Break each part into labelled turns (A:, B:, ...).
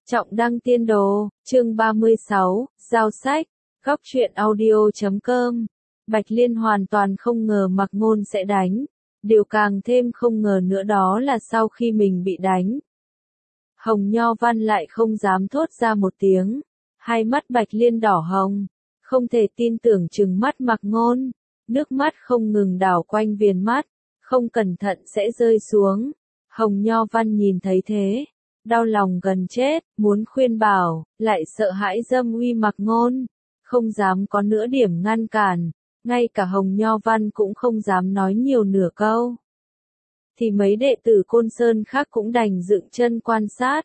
A: Trọng Đăng Tiên Đồ, chương 36, Giao sách, góc truyện audio.com. Bạch Liên hoàn toàn không ngờ Mạc Ngôn sẽ đánh. Điều càng thêm không ngờ nữa đó là sau khi mình bị đánh, Hồng Nho Văn lại không dám thốt ra một tiếng. Hai mắt Bạch Liên đỏ hồng, không thể tin tưởng trừng mắt Mạc Ngôn. Nước mắt không ngừng đảo quanh viền mắt, không cẩn thận sẽ rơi xuống. Hồng Nho Văn nhìn thấy thế, đau lòng gần chết, muốn khuyên bảo, lại sợ hãi dâm uy Mạc Ngôn, không dám có nửa điểm ngăn cản, ngay cả Hồng Nho Văn cũng không dám nói nhiều nửa câu. Thì mấy đệ tử Côn Sơn khác cũng đành dựng chân quan sát,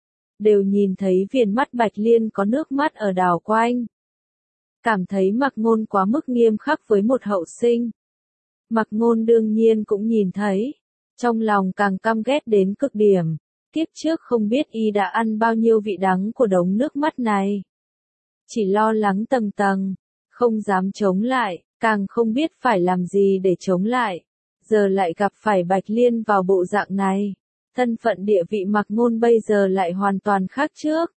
A: đều nhìn thấy viền mắt Bạch Liên có nước mắt ở đảo quanh. Cảm thấy Mạc Ngôn quá mức nghiêm khắc với một hậu sinh. Mạc Ngôn đương nhiên cũng nhìn thấy, trong lòng càng căm ghét đến cực điểm. Kiếp trước không biết y đã ăn bao nhiêu vị đắng của đống nước mắt này. Chỉ lo lắng tầng tầng, không dám chống lại, càng không biết phải làm gì để chống lại. Giờ lại gặp phải Bạch Liên vào bộ dạng này. Thân phận địa vị Mạc Ngôn bây giờ lại hoàn toàn khác trước.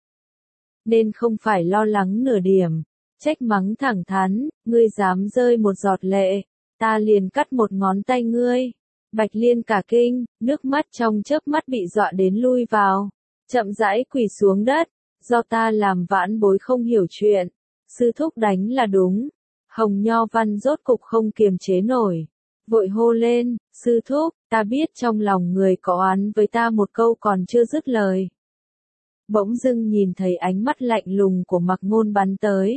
A: Nên không phải lo lắng nửa điểm, trách mắng thẳng thắn, ngươi dám rơi một giọt lệ, ta liền cắt một ngón tay ngươi. Bạch Liên cả kinh, nước mắt trong chớp mắt bị dọa đến lui vào, chậm rãi quỳ xuống đất, do ta làm vãn bối không hiểu chuyện, sư thúc đánh là đúng. Hồng Nho Văn rốt cục không kiềm chế nổi, vội hô lên, sư thúc, ta biết trong lòng người có oán với ta một câu còn chưa dứt lời. Bỗng dưng nhìn thấy ánh mắt lạnh lùng của Mạc Ngôn bắn tới.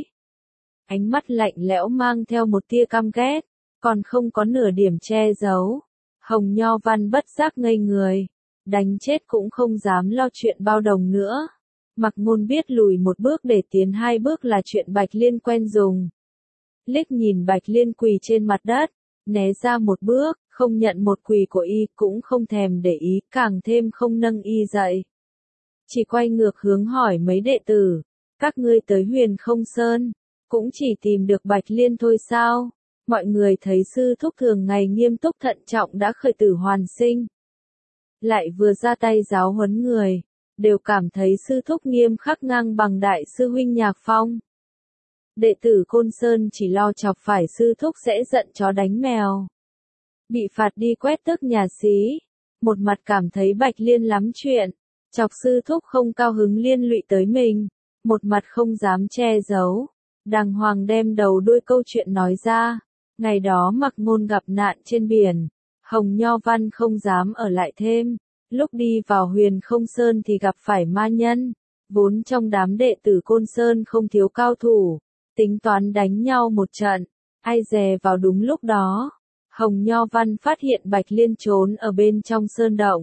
A: Ánh mắt lạnh lẽo mang theo một tia căm ghét, còn không có nửa điểm che giấu. Hồng Nho Văn bất giác ngây người, đánh chết cũng không dám lo chuyện bao đồng nữa. Mạc Ngôn biết lùi một bước để tiến hai bước là chuyện Bạch Liên quen dùng. Liếc nhìn Bạch Liên quỳ trên mặt đất, né ra một bước, không nhận một quỳ của y, cũng không thèm để ý, càng thêm không nâng y dậy. Chỉ quay ngược hướng hỏi mấy đệ tử, các ngươi tới Huyền Không Sơn, cũng chỉ tìm được Bạch Liên thôi sao? Mọi người thấy sư thúc thường ngày nghiêm túc thận trọng đã khởi tử hoàn sinh, lại vừa ra tay giáo huấn người, đều cảm thấy sư thúc nghiêm khắc ngang bằng đại sư huynh Nhạc Phong. Đệ tử Côn Sơn chỉ lo chọc phải sư thúc sẽ giận chó đánh mèo, bị phạt đi quét tước nhà xí, một mặt cảm thấy Bạch Liên lắm chuyện, chọc sư thúc không cao hứng liên lụy tới mình, một mặt không dám che giấu, đàng hoàng đem đầu đuôi câu chuyện nói ra. Ngày đó Mạc Ngôn gặp nạn trên biển, Hồng Nho Văn không dám ở lại thêm, lúc đi vào Huyền Không Sơn thì gặp phải ma nhân, vốn trong đám đệ tử Côn Sơn không thiếu cao thủ, tính toán đánh nhau một trận, ai dè vào đúng lúc đó, Hồng Nho Văn phát hiện Bạch Liên trốn ở bên trong sơn động.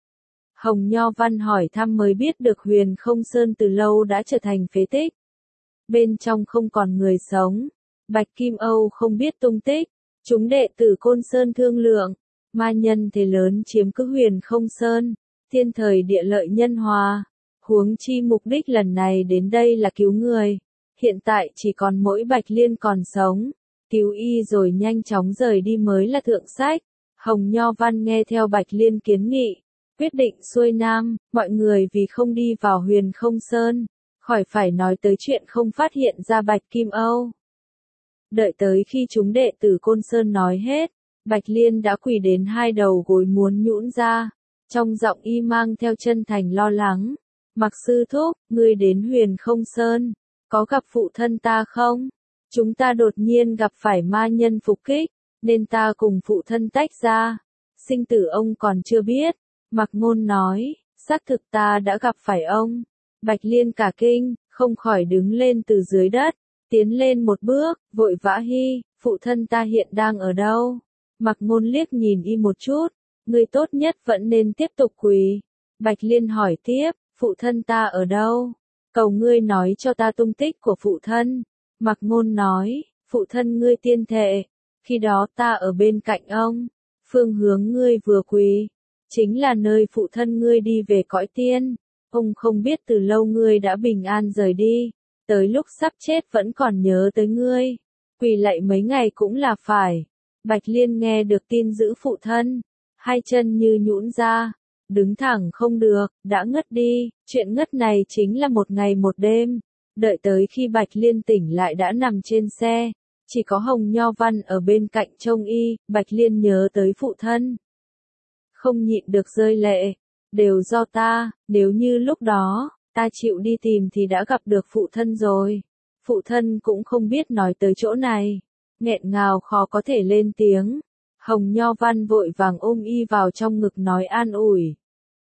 A: Hồng Nho Văn hỏi thăm mới biết được Huyền Không Sơn từ lâu đã trở thành phế tích, bên trong không còn người sống. Bạch Kim Âu không biết tung tích, chúng đệ tử Côn Sơn thương lượng, ma nhân thế lớn chiếm cứ Huyền Không Sơn, thiên thời địa lợi nhân hòa, huống chi mục đích lần này đến đây là cứu người, hiện tại chỉ còn mỗi Bạch Liên còn sống, cứu y rồi nhanh chóng rời đi mới là thượng sách. Hồng Nho Văn nghe theo Bạch Liên kiến nghị, quyết định xuôi nam, mọi người vì không đi vào Huyền Không Sơn, khỏi phải nói tới chuyện không phát hiện ra Bạch Kim Âu. Đợi tới khi chúng đệ tử Côn Sơn nói hết, Bạch Liên đã quỳ đến hai đầu gối muốn nhũn ra, trong giọng y mang theo chân thành lo lắng. Mạc sư thúc, ngươi đến Huyền Không Sơn, có gặp phụ thân ta không? Chúng ta đột nhiên gặp phải ma nhân phục kích, nên ta cùng phụ thân tách ra. Sinh tử ông còn chưa biết. Mạc Ngôn nói, xác thực ta đã gặp phải ông. Bạch Liên cả kinh, không khỏi đứng lên từ dưới đất. Tiến lên một bước, vội vã hi, phụ thân ta hiện đang ở đâu? Mạc Ngôn liếc nhìn y một chút, ngươi tốt nhất vẫn nên tiếp tục quỳ. Bạch Liên hỏi tiếp, phụ thân ta ở đâu? Cầu ngươi nói cho ta tung tích của phụ thân. Mạc Ngôn nói, phụ thân ngươi tiên thệ, khi đó ta ở bên cạnh ông, phương hướng ngươi vừa quỳ, chính là nơi phụ thân ngươi đi về cõi tiên. Ông không biết từ lâu ngươi đã bình an rời đi. Tới lúc sắp chết vẫn còn nhớ tới ngươi, quỳ lạy mấy ngày cũng là phải. Bạch Liên nghe được tin giữ phụ thân, hai chân như nhũn ra, đứng thẳng không được, đã ngất đi, chuyện ngất này chính là một ngày một đêm. Đợi tới khi Bạch Liên tỉnh lại đã nằm trên xe, chỉ có Hồng Nho Văn ở bên cạnh trông y, Bạch Liên nhớ tới phụ thân. Không nhịn được rơi lệ, đều do ta, nếu như lúc đó, ta chịu đi tìm thì đã gặp được phụ thân rồi. Phụ thân cũng không biết nói tới chỗ này, nghẹn ngào khó có thể lên tiếng. Hồng Nho Văn vội vàng ôm y vào trong ngực nói an ủi.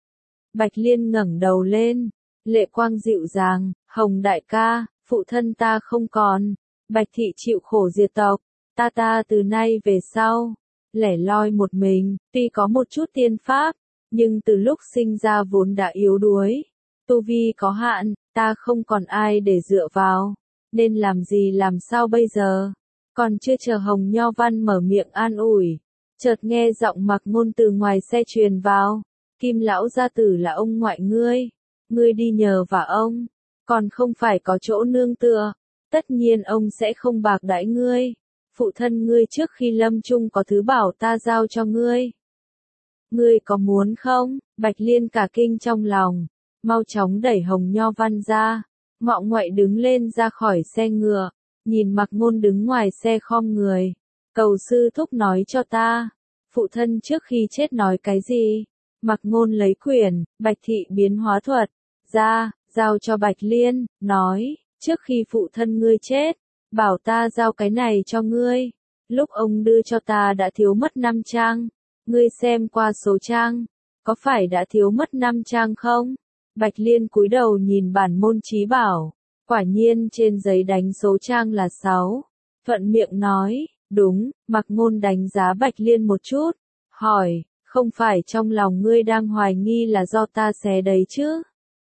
A: Bạch Liên ngẩng đầu lên, lệ quang dịu dàng, Hồng đại ca, phụ thân ta không còn, Bạch thị chịu khổ diệt tộc, ta từ nay về sau, lẻ loi một mình, tuy có một chút tiên pháp, nhưng từ lúc sinh ra vốn đã yếu đuối, tu vi có hạn, ta không còn ai để dựa vào, nên làm gì làm sao bây giờ, còn chưa chờ Hồng Nho Văn mở miệng an ủi, chợt nghe giọng Mạc Ngôn từ ngoài xe truyền vào, Kim lão gia tử là ông ngoại ngươi đi nhờ vả ông, còn không phải có chỗ nương tựa, tất nhiên ông sẽ không bạc đãi ngươi, phụ thân ngươi trước khi lâm chung có thứ bảo ta giao cho ngươi. Ngươi có muốn không? Bạch Liên cả kinh trong lòng, mau chóng đẩy Hồng Nho Văn ra, ngọ ngoại đứng lên ra khỏi xe ngựa, nhìn Mạc Ngôn đứng ngoài xe khom người, cầu sư thúc nói cho ta, phụ thân trước khi chết nói cái gì? Mạc Ngôn lấy quyển, Bạch thị biến hóa thuật, ra, giao cho Bạch Liên, nói, trước khi phụ thân ngươi chết, bảo ta giao cái này cho ngươi, lúc ông đưa cho ta đã thiếu mất 5 trang, ngươi xem qua số trang, có phải đã thiếu mất 5 trang không? Bạch Liên cúi đầu nhìn bản môn chí bảo, quả nhiên trên giấy đánh số trang là 6, thuận miệng nói, đúng, Mạc Ngôn đánh giá Bạch Liên một chút, hỏi, không phải trong lòng ngươi đang hoài nghi là do ta xé đấy chứ?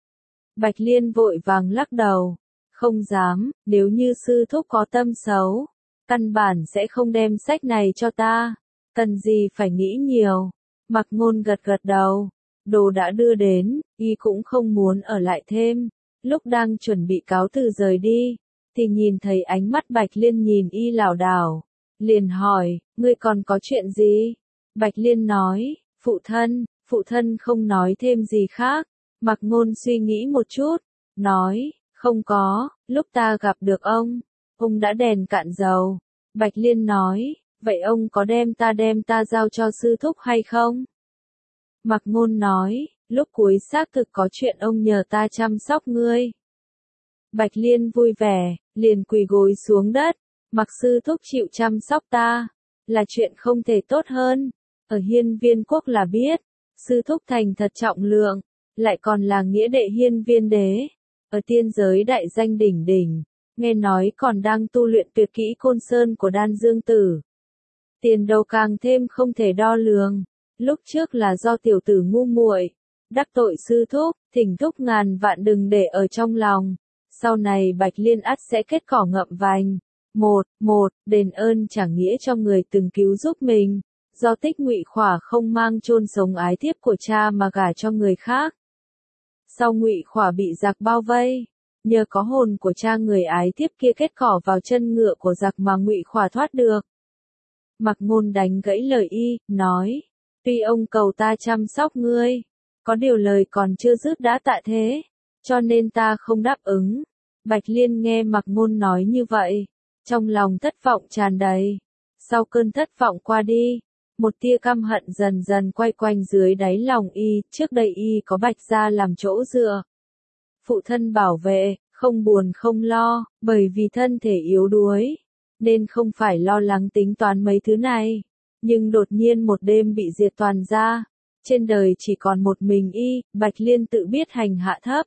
A: Bạch Liên vội vàng lắc đầu, không dám, nếu như sư thúc có tâm xấu, căn bản sẽ không đem sách này cho ta, cần gì phải nghĩ nhiều. Mạc Ngôn gật gật đầu, đồ đã đưa đến, y cũng không muốn ở lại thêm, lúc đang chuẩn bị cáo từ rời đi, thì nhìn thấy ánh mắt Bạch Liên nhìn y lảo đảo, liền hỏi, ngươi còn có chuyện gì? Bạch Liên nói, phụ thân không nói thêm gì khác. Mạc Ngôn suy nghĩ một chút, nói, không có, lúc ta gặp được ông đã đèn cạn dầu. Bạch Liên nói, vậy ông có đem ta giao cho sư thúc hay không? Mạc Ngôn nói, lúc cuối xác thực có chuyện ông nhờ ta chăm sóc ngươi. Bạch Liên vui vẻ, liền quỳ gối xuống đất, Mạc sư thúc chịu chăm sóc ta, là chuyện không thể tốt hơn. Ở Hiên Viên quốc là biết, sư thúc thành thật trọng lượng, lại còn là nghĩa đệ Hiên Viên đế, ở tiên giới đại danh đỉnh đỉnh, nghe nói còn đang tu luyện tuyệt kỹ Côn Sơn của Đan Dương Tử. Tiền đồ càng thêm không thể đo lường, lúc trước là do tiểu tử ngu muội, đắc tội sư thúc, thỉnh thúc ngàn vạn đừng để ở trong lòng, sau này Bạch Liên ắt sẽ kết cỏ ngậm vành, một, đền ơn trả nghĩa cho người từng cứu giúp mình. Do Tích Ngụy Khỏa không mang chôn sống ái thiếp của cha mà gả cho người khác. Sau Ngụy Khỏa bị giặc bao vây, nhờ có hồn của cha người ái thiếp kia kết cỏ vào chân ngựa của giặc mà Ngụy Khỏa thoát được. Mạc Ngôn đánh gãy lời y, nói, tuy ông cầu ta chăm sóc ngươi, có điều lời còn chưa dứt đã tạ thế, cho nên ta không đáp ứng. Bạch Liên nghe Mạc Ngôn nói như vậy, trong lòng thất vọng tràn đầy. Sau cơn thất vọng qua đi, một tia căm hận dần dần quay quanh dưới đáy lòng y, trước đây y có Bạch gia làm chỗ dựa. Phụ thân bảo vệ, không buồn không lo, bởi vì thân thể yếu đuối, nên không phải lo lắng tính toán mấy thứ này. Nhưng đột nhiên một đêm bị diệt toàn gia, trên đời chỉ còn một mình y, Bạch Liên tự biết hành hạ thấp.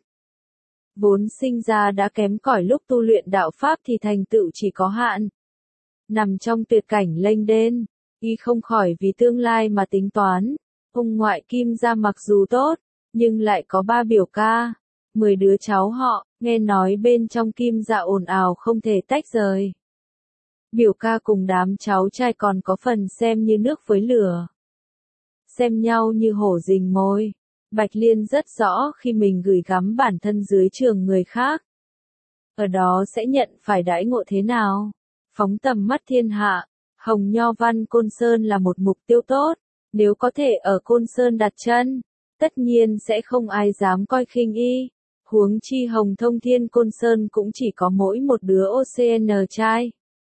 A: Vốn sinh ra đã kém cỏi lúc tu luyện đạo pháp thì thành tựu chỉ có hạn. Nằm trong tuyệt cảnh lênh đênh, y không khỏi vì tương lai mà tính toán. Ông ngoại Kim gia mặc dù tốt, nhưng lại có 3 biểu ca, 10 đứa cháu họ, nghe nói bên trong Kim gia ồn ào không thể tách rời. Biểu ca cùng đám cháu trai còn có phần xem như nước với lửa, xem nhau như hổ rình mồi. Bạch Liên rất rõ khi mình gửi gắm bản thân dưới trường người khác, ở đó sẽ nhận phải đãi ngộ thế nào. Phóng tầm mắt thiên hạ, Hồng Nho Văn Côn Sơn là một mục tiêu tốt, nếu có thể ở Côn Sơn đặt chân, tất nhiên sẽ không ai dám coi khinh y. Huống chi Hồng Thông Thiên Côn Sơn cũng chỉ có mỗi một đứa OCN trai.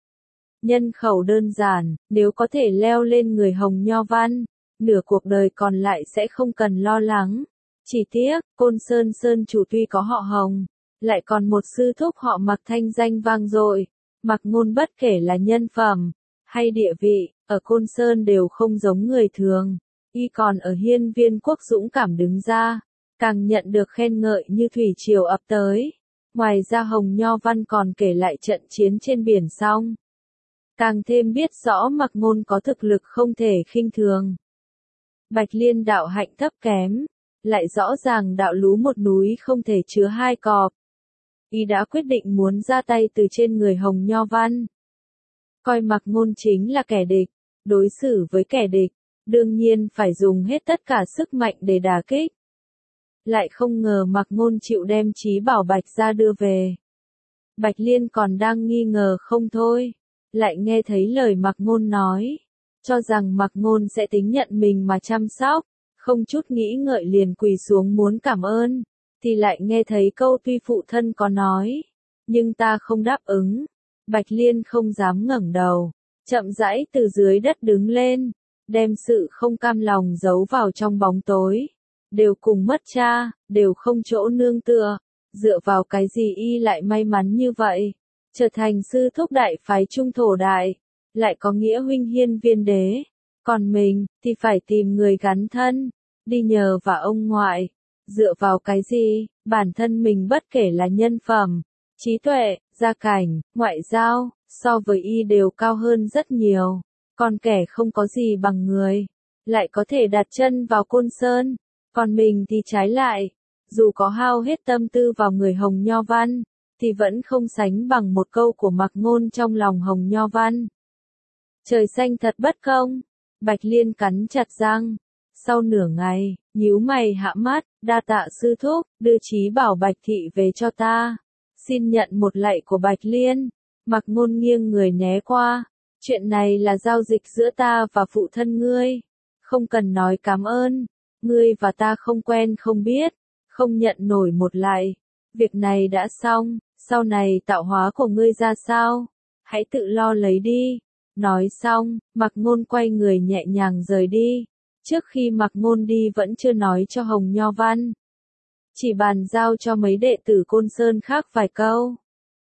A: Nhân khẩu đơn giản, nếu có thể leo lên người Hồng Nho Văn, nửa cuộc đời còn lại sẽ không cần lo lắng. Chỉ tiếc, Côn Sơn Sơn chủ tuy có họ Hồng, lại còn một sư thúc họ Mặc thanh danh vang dội. Mặc Ngôn bất kể là nhân phẩm hay địa vị, ở Côn Sơn đều không giống người thường. Y còn ở hiên viên quốc dũng cảm đứng ra, càng nhận được khen ngợi như thủy triều ập tới. Ngoài ra Hồng Nho Văn còn kể lại trận chiến trên biển xong, càng thêm biết rõ Mặc Ngôn có thực lực không thể khinh thường. Bạch Liên đạo hạnh thấp kém, lại rõ ràng đạo lú một núi không thể chứa hai cọp. Y đã quyết định muốn ra tay từ trên người Hồng Nho Văn. Coi Mặc Ngôn chính là kẻ địch, đối xử với kẻ địch, đương nhiên phải dùng hết tất cả sức mạnh để đả kích. Lại không ngờ Mặc Ngôn chịu đem Chí Bảo Bạch ra đưa về. Bạch Liên còn đang nghi ngờ không thôi, lại nghe thấy lời Mặc Ngôn nói, cho rằng Mặc Ngôn sẽ tính nhận mình mà chăm sóc, không chút nghĩ ngợi liền quỳ xuống muốn cảm ơn, thì lại nghe thấy câu tuy phụ thân có nói, nhưng ta không đáp ứng. Bạch Liên không dám ngẩng đầu, chậm rãi từ dưới đất đứng lên, đem sự không cam lòng giấu vào trong bóng tối. Đều cùng mất cha, đều không chỗ nương tựa, dựa vào cái gì y lại may mắn như vậy, trở thành sư thúc đại phái Trung Thổ Đại, lại có nghĩa huynh hiên viên đế, còn mình, thì phải tìm người gắn thân, đi nhờ vào ông ngoại, dựa vào cái gì, bản thân mình bất kể là nhân phẩm, trí tuệ, gia cảnh, ngoại giao, so với y đều cao hơn rất nhiều, còn kẻ không có gì bằng người, lại có thể đặt chân vào Côn Sơn. Còn mình thì trái lại, dù có hao hết tâm tư vào người Hồng Nho Văn, thì vẫn không sánh bằng một câu của Mặc Ngôn trong lòng Hồng Nho Văn. Trời xanh thật bất công, Bạch Liên cắn chặt răng, sau nửa ngày, nhíu mày hạ mắt, đa tạ sư thúc, đưa Chí Bảo Bạch thị về cho ta. Xin nhận một lạy của Bạch Liên. Mặc Ngôn nghiêng người né qua, chuyện này là giao dịch giữa ta và phụ thân ngươi, không cần nói cảm ơn. Ngươi và ta không quen không biết, không nhận nổi một lạy. Việc này đã xong, sau này tạo hóa của ngươi ra sao? Hãy tự lo lấy đi. Nói xong, Mặc Ngôn quay người nhẹ nhàng rời đi. Trước khi Mặc Ngôn đi vẫn chưa nói cho Hồng Nho Văn, chỉ bàn giao cho mấy đệ tử Côn Sơn khác vài câu.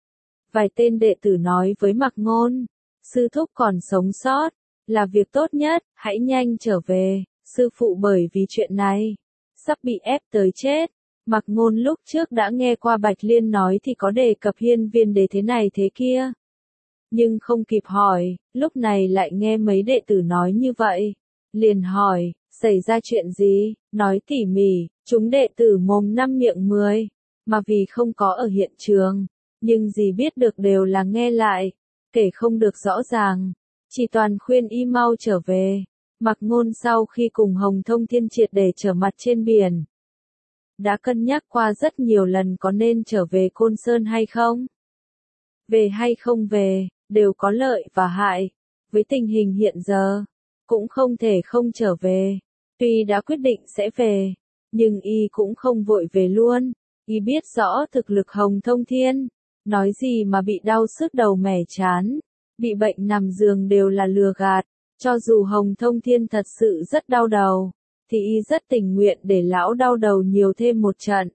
A: Vài tên đệ tử nói với Mặc Ngôn, sư thúc còn sống sót, là việc tốt nhất, hãy nhanh trở về. Sư phụ bởi vì chuyện này, sắp bị ép tới chết. Mặc Ngôn lúc trước đã nghe qua Bạch Liên nói thì có đề cập hiên viên đế thế này thế kia. Nhưng không kịp hỏi, lúc này lại nghe mấy đệ tử nói như vậy. Liền hỏi, xảy ra chuyện gì, nói tỉ mỉ, chúng đệ tử mồm năm miệng 10, mà vì không có ở hiện trường, nhưng gì biết được đều là nghe lại, kể không được rõ ràng, chỉ toàn khuyên y mau trở về. Mặc Ngôn sau khi cùng Hồng Thông Thiên triệt để trở mặt trên biển, đã cân nhắc qua rất nhiều lần có nên trở về Côn Sơn hay không. Về hay không về, đều có lợi và hại. Với tình hình hiện giờ, cũng không thể không trở về. Tuy đã quyết định sẽ về, nhưng y cũng không vội về luôn. Y biết rõ thực lực Hồng Thông Thiên, nói gì mà bị đau sức đầu mẻ chán, bị bệnh nằm giường đều là lừa gạt. Cho dù Hồng Thông Thiên thật sự rất đau đầu, thì y rất tình nguyện để lão đau đầu nhiều thêm một trận.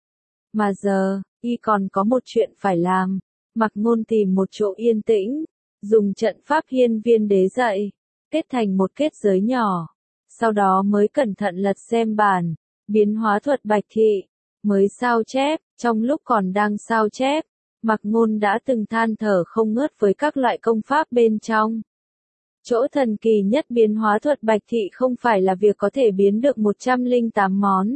A: Mà giờ, y còn có một chuyện phải làm. Mặc Ngôn tìm một chỗ yên tĩnh, dùng trận pháp hiên viên đế dạy, kết thành một kết giới nhỏ. Sau đó mới cẩn thận lật xem bản, biến hóa thuật Bạch thị, mới sao chép. Trong lúc còn đang sao chép, Mặc Ngôn đã từng than thở không ngớt với các loại công pháp bên trong. Chỗ thần kỳ nhất biến hóa thuật Bạch thị không phải là việc có thể biến được 108 món,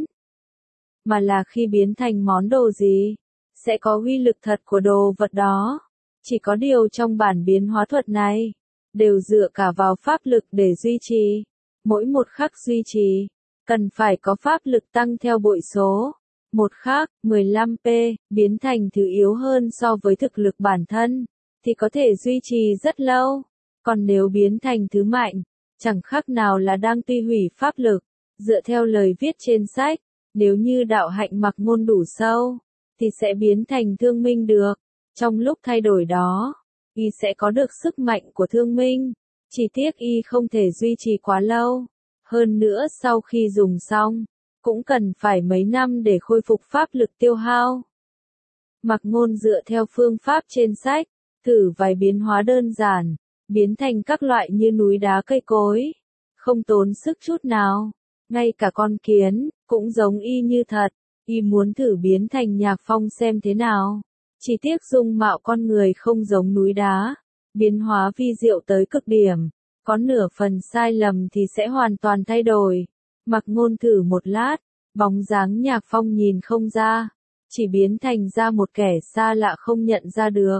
A: mà là khi biến thành món đồ gì, sẽ có uy lực thật của đồ vật đó. Chỉ có điều trong bản biến hóa thuật này, đều dựa cả vào pháp lực để duy trì. Mỗi một khắc duy trì, cần phải có pháp lực tăng theo bội số. Một khắc, 15p, biến thành thứ yếu hơn so với thực lực bản thân, thì có thể duy trì rất lâu. Còn nếu biến thành thứ mạnh, chẳng khác nào là đang tiêu hủy pháp lực. Dựa theo lời viết trên sách, nếu như đạo hạnh Mạc Ngôn đủ sâu, thì sẽ biến thành thương minh được. Trong lúc thay đổi đó, y sẽ có được sức mạnh của thương minh. Chỉ tiếc y không thể duy trì quá lâu. Hơn nữa sau khi dùng xong, cũng cần phải mấy năm để khôi phục pháp lực tiêu hao. Mạc Ngôn dựa theo phương pháp trên sách, thử vài biến hóa đơn giản, biến thành các loại như núi đá cây cối, không tốn sức chút nào. Ngay cả con kiến, cũng giống y như thật, y muốn thử biến thành Nhạc Phong xem thế nào. Chỉ tiếc dung mạo con người không giống núi đá, biến hóa vi diệu tới cực điểm, có nửa phần sai lầm thì sẽ hoàn toàn thay đổi. Mạc Ngôn thử một lát, bóng dáng Nhạc Phong nhìn không ra, chỉ biến thành ra một kẻ xa lạ không nhận ra được.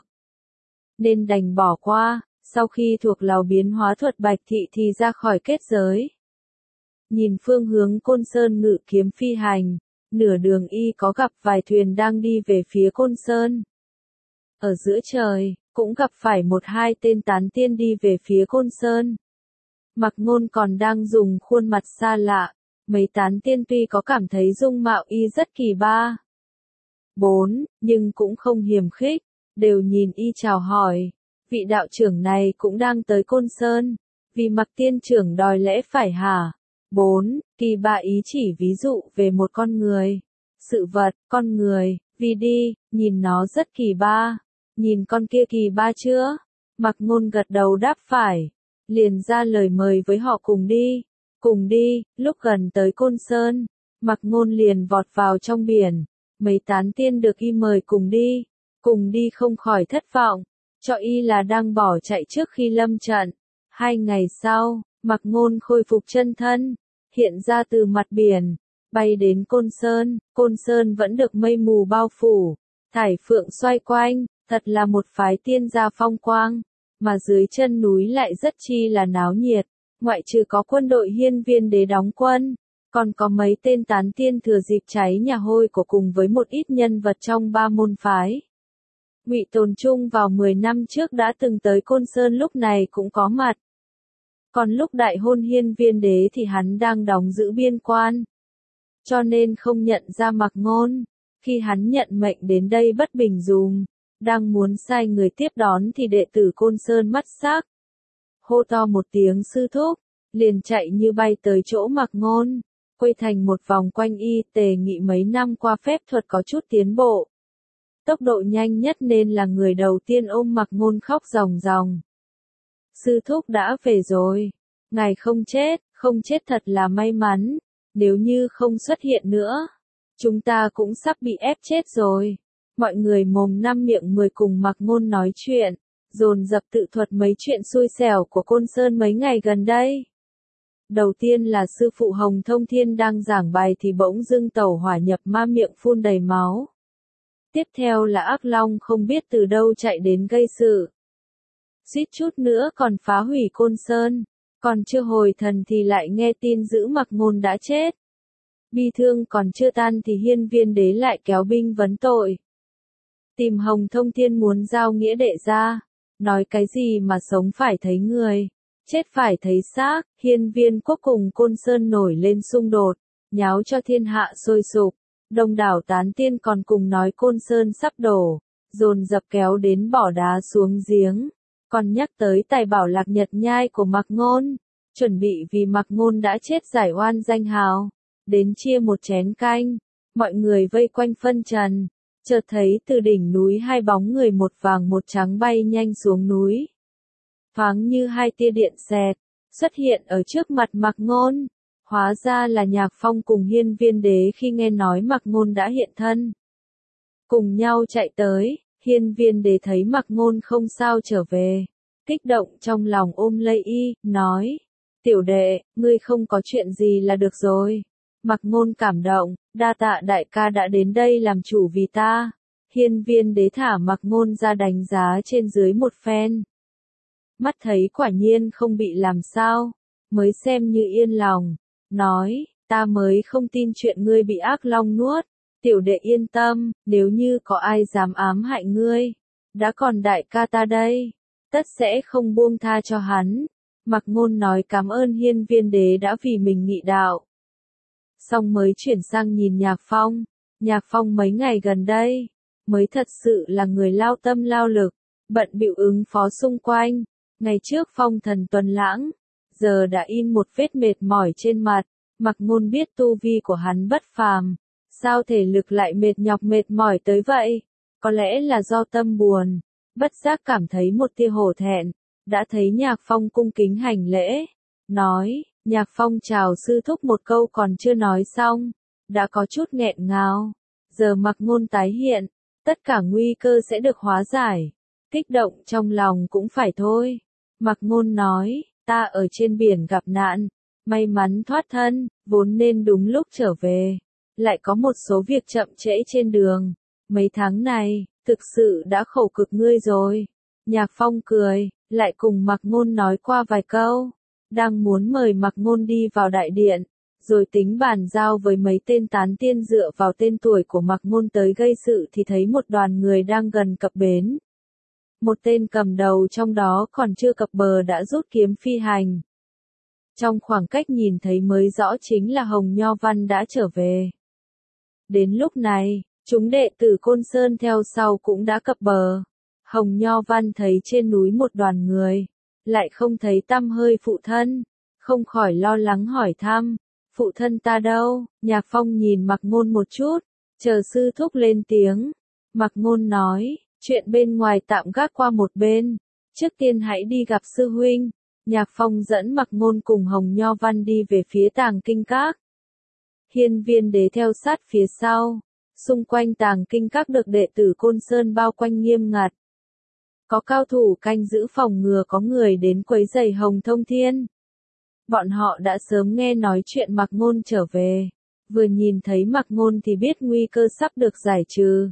A: Nên đành bỏ qua, sau khi thuộc lò biến hóa thuật Bạch Thị thì ra khỏi kết giới. Nhìn phương hướng Côn Sơn ngự kiếm phi hành, nửa đường y có gặp vài thuyền đang đi về phía Côn Sơn. Ở giữa trời, cũng gặp phải một hai tên tán tiên đi về phía Côn Sơn. Mạc Ngôn còn đang dùng khuôn mặt xa lạ, mấy tán tiên tuy có cảm thấy dung mạo y rất kỳ ba. Bốn, nhưng cũng không hiềm khích, đều nhìn y chào hỏi. Vị đạo trưởng này cũng đang tới Côn Sơn, vì Mạc tiên trưởng đòi lẽ phải hả? 4. Kỳ ba ý chỉ ví dụ về một con người. Sự vật, con người, vì đi, nhìn nó rất kỳ ba. Nhìn con kia kỳ ba chưa? Mạc Ngôn gật đầu đáp phải. Liền ra lời mời với họ cùng đi. Cùng đi, lúc gần tới Côn Sơn, Mạc Ngôn liền vọt vào trong biển. Mấy tán tiên được y mời cùng đi. Cùng đi không khỏi thất vọng. Cho y là đang bỏ chạy trước khi lâm trận. 2 ngày sau, Mạc Ngôn khôi phục chân thân, hiện ra từ mặt biển, bay đến Côn Sơn vẫn được mây mù bao phủ, thải phượng xoay quanh, thật là một phái tiên gia phong quang, mà dưới chân núi lại rất chi là náo nhiệt, ngoại trừ có quân đội Hiên Viên Đế đóng quân, còn có mấy tên tán tiên thừa dịp cháy nhà hôi của cùng với một ít nhân vật trong 3 môn phái. Ngụy Tồn Trung vào 10 năm trước đã từng tới Côn Sơn lúc này cũng có mặt. Còn lúc đại hôn Hiên Viên Đế thì hắn đang đóng giữ biên quan. Cho nên không nhận ra Mạc Ngôn. Khi hắn nhận mệnh đến đây bất bình dùm, đang muốn sai người tiếp đón thì đệ tử Côn Sơn mắt sắc. Hô to một tiếng sư thúc, liền chạy như bay tới chỗ Mạc Ngôn, quay thành một vòng quanh y, tề nghị mấy năm qua phép thuật có chút tiến bộ. Tốc độ nhanh nhất nên là người đầu tiên ôm Mạc Ngôn khóc ròng ròng. Sư thúc đã về rồi. Ngài không chết thật là may mắn. Nếu như không xuất hiện nữa, chúng ta cũng sắp bị ép chết rồi. Mọi người mồm năm miệng 10 cùng Mạc Ngôn nói chuyện, dồn dập tự thuật mấy chuyện xui xẻo của Côn Sơn mấy ngày gần đây. Đầu tiên là sư phụ Hồng Thông Thiên đang giảng bài thì bỗng dưng tẩu hỏa nhập ma miệng phun đầy máu. Tiếp theo là ác long không biết từ đâu chạy đến gây sự. Suýt chút nữa còn phá hủy Côn Sơn, còn chưa hồi thần thì lại nghe tin dữ Mạc Ngôn đã chết. Bi thương còn chưa tan thì Hiên Viên Đế lại kéo binh vấn tội. Tìm Hồng Thông Thiên muốn giao nghĩa đệ ra, nói cái gì mà sống phải thấy người, chết phải thấy xác. Hiên Viên quốc cùng Côn Sơn nổi lên xung đột, nháo cho thiên hạ sôi sục. Đông đảo tán tiên còn cùng nói Côn Sơn sắp đổ, dồn dập kéo đến bỏ đá xuống giếng. Còn nhắc tới tài bảo lạc nhật nhai của Mạc Ngôn, chuẩn bị vì Mạc Ngôn đã chết giải oan danh hào, đến chia một chén canh, mọi người vây quanh phân trần, chợt thấy từ đỉnh núi 2 bóng người một vàng một trắng bay nhanh xuống núi. Thoáng như 2 tia điện xẹt, xuất hiện ở trước mặt Mạc Ngôn, hóa ra là Nhạc Phong cùng Hiên Viên Đế khi nghe nói Mạc Ngôn đã hiện thân. Cùng nhau chạy tới. Hiên Viên Đế thấy Mạc Ngôn không sao trở về, kích động trong lòng ôm lấy y, nói, tiểu đệ, ngươi không có chuyện gì là được rồi. Mạc Ngôn cảm động, đa tạ đại ca đã đến đây làm chủ vì ta. Hiên Viên Đế thả Mạc Ngôn ra đánh giá trên dưới một phen. Mắt thấy quả nhiên không bị làm sao, mới xem như yên lòng, nói, ta mới không tin chuyện ngươi bị ác long nuốt. Tiểu đệ yên tâm, nếu như có ai dám ám hại ngươi, đã còn đại ca ta đây, tất sẽ không buông tha cho hắn. Mạc Ngôn nói cảm ơn Hiên Viên Đế đã vì mình nghị đạo. xong mới chuyển sang nhìn Nhạc Phong. Nhạc Phong mấy ngày gần đây, mới thật sự là người lao tâm lao lực, bận bịu ứng phó xung quanh. Ngày trước phong thần tuần lãng, giờ đã in một vết mệt mỏi trên mặt. Mặc Ngôn biết tu vi của hắn bất phàm, sao thể lực lại mệt mỏi tới vậy? Có lẽ là do tâm buồn, bất giác cảm thấy một tia hổ thẹn, đã thấy Nhạc Phong cung kính hành lễ, nói, Nhạc Phong chào sư thúc một câu còn chưa nói xong, đã có chút nghẹn ngào. Giờ Mặc Ngôn tái hiện, tất cả nguy cơ sẽ được hóa giải, kích động trong lòng cũng phải thôi. Mặc Ngôn nói, ta ở trên biển gặp nạn, may mắn thoát thân, vốn nên đúng lúc trở về, lại có một số việc chậm trễ trên đường. Mấy tháng này, thực sự đã khổ cực ngươi rồi. Nhạc Phong cười, lại cùng Mặc Ngôn nói qua vài câu, đang muốn mời Mặc Ngôn đi vào đại điện, rồi tính bàn giao với mấy tên tán tiên dựa vào tên tuổi của Mặc Ngôn tới gây sự thì thấy một đoàn người đang gần cập bến. Một tên cầm đầu trong đó còn chưa cập bờ đã rút kiếm phi hành. Trong khoảng cách nhìn thấy mới rõ chính là Hồng Nho Văn đã trở về. Đến lúc này, chúng đệ tử Côn Sơn theo sau cũng đã cập bờ. Hồng Nho Văn thấy trên núi một đoàn người, lại không thấy tăm hơi phụ thân, không khỏi lo lắng hỏi thăm, phụ thân ta đâu? Nhạc Phong nhìn Mặc Ngôn một chút, chờ sư thúc lên tiếng. Mặc Ngôn nói, chuyện bên ngoài tạm gác qua một bên, trước tiên hãy đi gặp sư huynh. Nhạc Phong dẫn Mặc Ngôn cùng Hồng Nho Văn đi về phía Tàng Kinh Các. Hiên Viên Đế theo sát phía sau, xung quanh Tàng Kinh Các được đệ tử Côn Sơn bao quanh nghiêm ngặt. Có cao thủ canh giữ phòng ngừa có người đến quấy rầy Hồng Thông Thiên. Bọn họ đã sớm nghe nói chuyện Mặc Ngôn trở về, vừa nhìn thấy Mặc Ngôn thì biết nguy cơ sắp được giải trừ.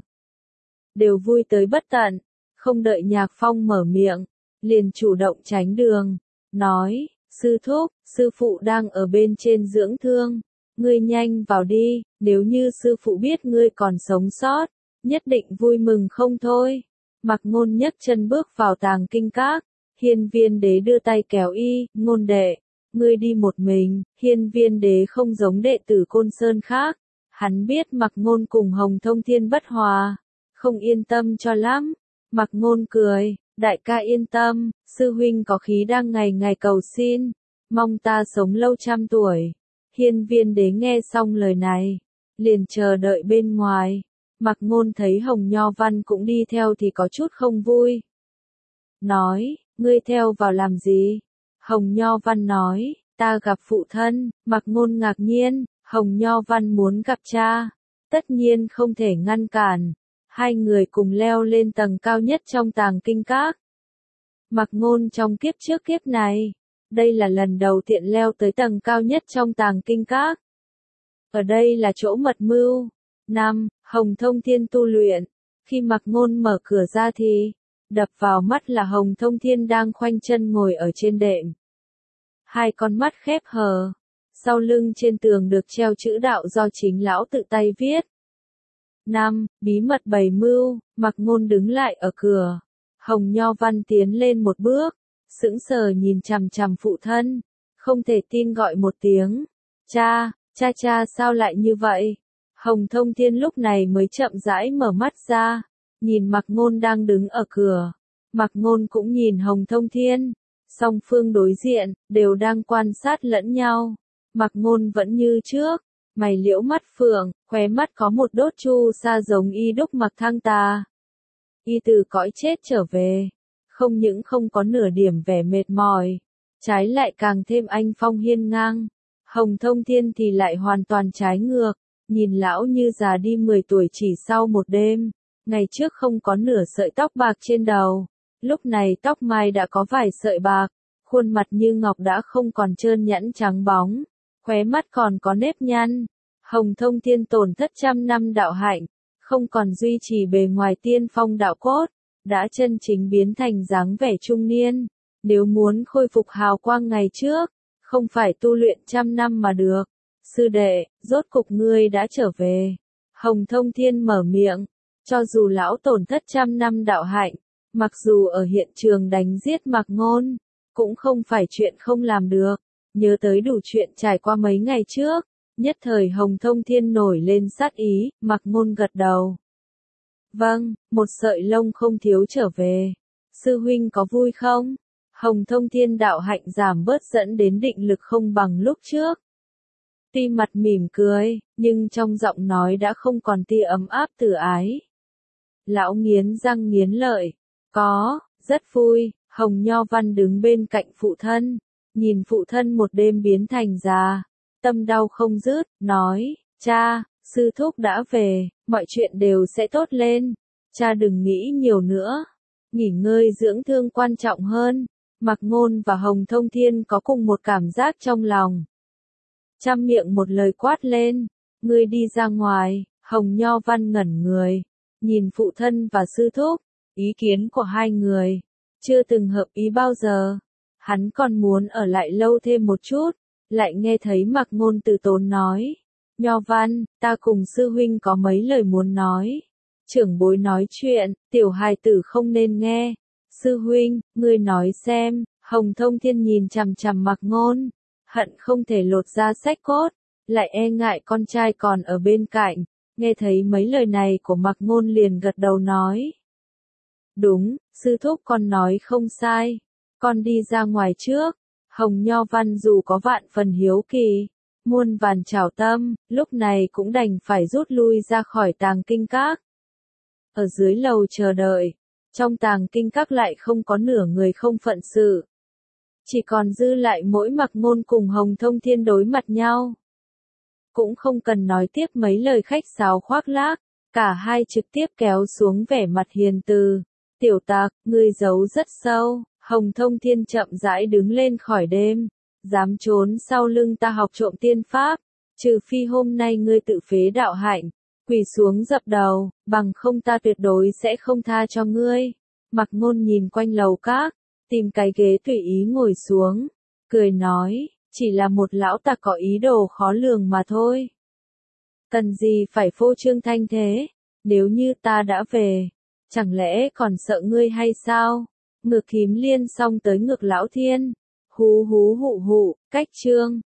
A: Đều vui tới bất tận, không đợi Nhạc Phong mở miệng, liền chủ động tránh đường, nói, sư thúc, sư phụ đang ở bên trên dưỡng thương, ngươi nhanh vào đi, nếu như sư phụ biết ngươi còn sống sót, nhất định vui mừng không thôi. Mặc Ngôn nhấc chân bước vào Tàng Kinh Các, Hiên Viên Đế đưa tay kéo y, Ngôn đệ, ngươi đi một mình. Hiên Viên Đế không giống đệ tử Côn Sơn khác, hắn biết Mặc Ngôn cùng Hồng Thông Thiên bất hòa, không yên tâm cho lắm. Mặc Ngôn cười, đại ca yên tâm, sư huynh có khí đang ngày ngày cầu xin, mong ta sống lâu trăm tuổi. Hiên Viên Đế nghe xong lời này, liền chờ đợi bên ngoài. Mặc Ngôn thấy Hồng Nho Văn cũng đi theo thì có chút không vui. Nói, ngươi theo vào làm gì? Hồng Nho Văn nói, ta gặp phụ thân. Mặc Ngôn ngạc nhiên, Hồng Nho Văn muốn gặp cha, tất nhiên không thể ngăn cản. Hai người cùng leo lên tầng cao nhất trong Tàng Kinh Các. Mặc Ngôn trong kiếp trước kiếp này, đây là lần đầu tiện leo tới tầng cao nhất trong Tàng Kinh Các. Ở đây là chỗ mật mưu. Hồng Thông Thiên tu luyện. Khi Mặc Ngôn mở cửa ra thì, đập vào mắt là Hồng Thông Thiên đang khoanh chân ngồi ở trên đệm. Hai con mắt khép hờ. Sau lưng trên tường được treo chữ đạo do chính lão tự tay viết. Bí mật bày mưu. Mặc Ngôn đứng lại ở cửa. Hồng Nho Văn tiến lên một bước, sững sờ nhìn chằm chằm phụ thân, không thể tin gọi một tiếng. Cha sao lại như vậy? Hồng Thông Thiên lúc này mới chậm rãi mở mắt ra, nhìn Mặc Ngôn đang đứng ở cửa. Mặc Ngôn cũng nhìn Hồng Thông Thiên, song phương đối diện, đều đang quan sát lẫn nhau. Mặc Ngôn vẫn như trước, mày liễu mắt phượng, khóe mắt có một đốt chu sa giống y đúc Mặc Thăng Tà. Y từ cõi chết trở về, không những không có nửa điểm vẻ mệt mỏi, trái lại càng thêm anh phong hiên ngang. Hồng Thông Thiên thì lại hoàn toàn trái ngược, nhìn lão như già đi 10 tuổi chỉ sau một đêm. Ngày trước không có nửa sợi tóc bạc trên đầu, lúc này tóc mai đã có vài sợi bạc, khuôn mặt như ngọc đã không còn trơn nhẵn trắng bóng, khóe mắt còn có nếp nhăn. Hồng Thông Thiên tổn thất trăm năm đạo hạnh, không còn duy trì bề ngoài tiên phong đạo cốt, đã chân chính biến thành dáng vẻ trung niên. Nếu muốn khôi phục hào quang ngày trước, không phải tu luyện trăm năm mà được. Sư đệ, rốt cục ngươi đã trở về. Hồng Thông Thiên mở miệng, cho dù lão tổn thất trăm năm đạo hạnh, mặc dù ở hiện trường đánh giết Mặc Ngôn, cũng không phải chuyện không làm được. Nhớ tới đủ chuyện trải qua mấy ngày trước, Nhất thời Hồng Thông Thiên nổi lên sát ý, Mạc Ngôn gật đầu. Vâng, một sợi lông không thiếu trở về. Sư huynh có vui không? Hồng Thông Thiên đạo hạnh giảm bớt dẫn đến định lực không bằng lúc trước. Tuy mặt mỉm cười, nhưng trong giọng nói đã không còn tia ấm áp từ ái. Lão nghiến răng nghiến lợi. Có, rất vui. Hồng Nho Văn đứng bên cạnh phụ thân, nhìn phụ thân một đêm biến thành già, tâm đau không dứt, nói, cha, sư thúc đã về, mọi chuyện đều sẽ tốt lên, cha đừng nghĩ nhiều nữa, nghỉ ngơi dưỡng thương quan trọng hơn. Mạc Ngôn và Hồng Thông Thiên có cùng một cảm giác trong lòng. Trăm miệng một lời quát lên, ngươi đi ra ngoài. Hồng Nho Văn ngẩn người, nhìn phụ thân và sư thúc, ý kiến của hai người chưa từng hợp ý bao giờ. Hắn còn muốn ở lại lâu thêm một chút, lại nghe thấy Mạc Ngôn từ tốn nói, Nho Văn, ta cùng sư huynh có mấy lời muốn nói. Trưởng bối nói chuyện, tiểu hài tử không nên nghe. Sư huynh, ngươi nói xem. Hồng Thông Thiên nhìn chằm chằm Mạc Ngôn, hận không thể lột ra sách cốt, lại e ngại con trai còn ở bên cạnh. Nghe thấy mấy lời này của Mạc Ngôn liền gật đầu nói. Đúng, sư thúc con nói không sai. Con đi ra ngoài trước. Hồng Nho Văn dù có vạn phần hiếu kỳ, muôn vàn trào tâm, lúc này cũng đành phải rút lui ra khỏi tàng kinh các. Ở dưới lầu chờ đợi, trong tàng kinh các lại không có nửa người không phận sự. Chỉ còn dư lại mỗi Mạc Ngôn cùng Hồng Thông Thiên đối mặt nhau. Cũng không cần nói tiếp mấy lời khách sáo khoác lác, cả hai trực tiếp kéo xuống vẻ mặt hiền từ. Tiểu Tặc, ngươi giấu rất sâu. Hồng Thông Thiên chậm rãi đứng lên khỏi đêm, dám trốn sau lưng ta học trộm tiên pháp, trừ phi hôm nay ngươi tự phế đạo hạnh, quỳ xuống dập đầu, bằng không ta tuyệt đối sẽ không tha cho ngươi. Mạc Ngôn nhìn quanh lầu các, tìm cái ghế tùy ý ngồi xuống, cười nói, chỉ là một lão tặc có ý đồ khó lường mà thôi. Cần gì phải phô trương thanh thế, nếu như ta đã về, chẳng lẽ còn sợ ngươi hay sao? Ngược Thím Liên xong tới ngược Lão Thiên. Hú hú hụ hụ, cách chương.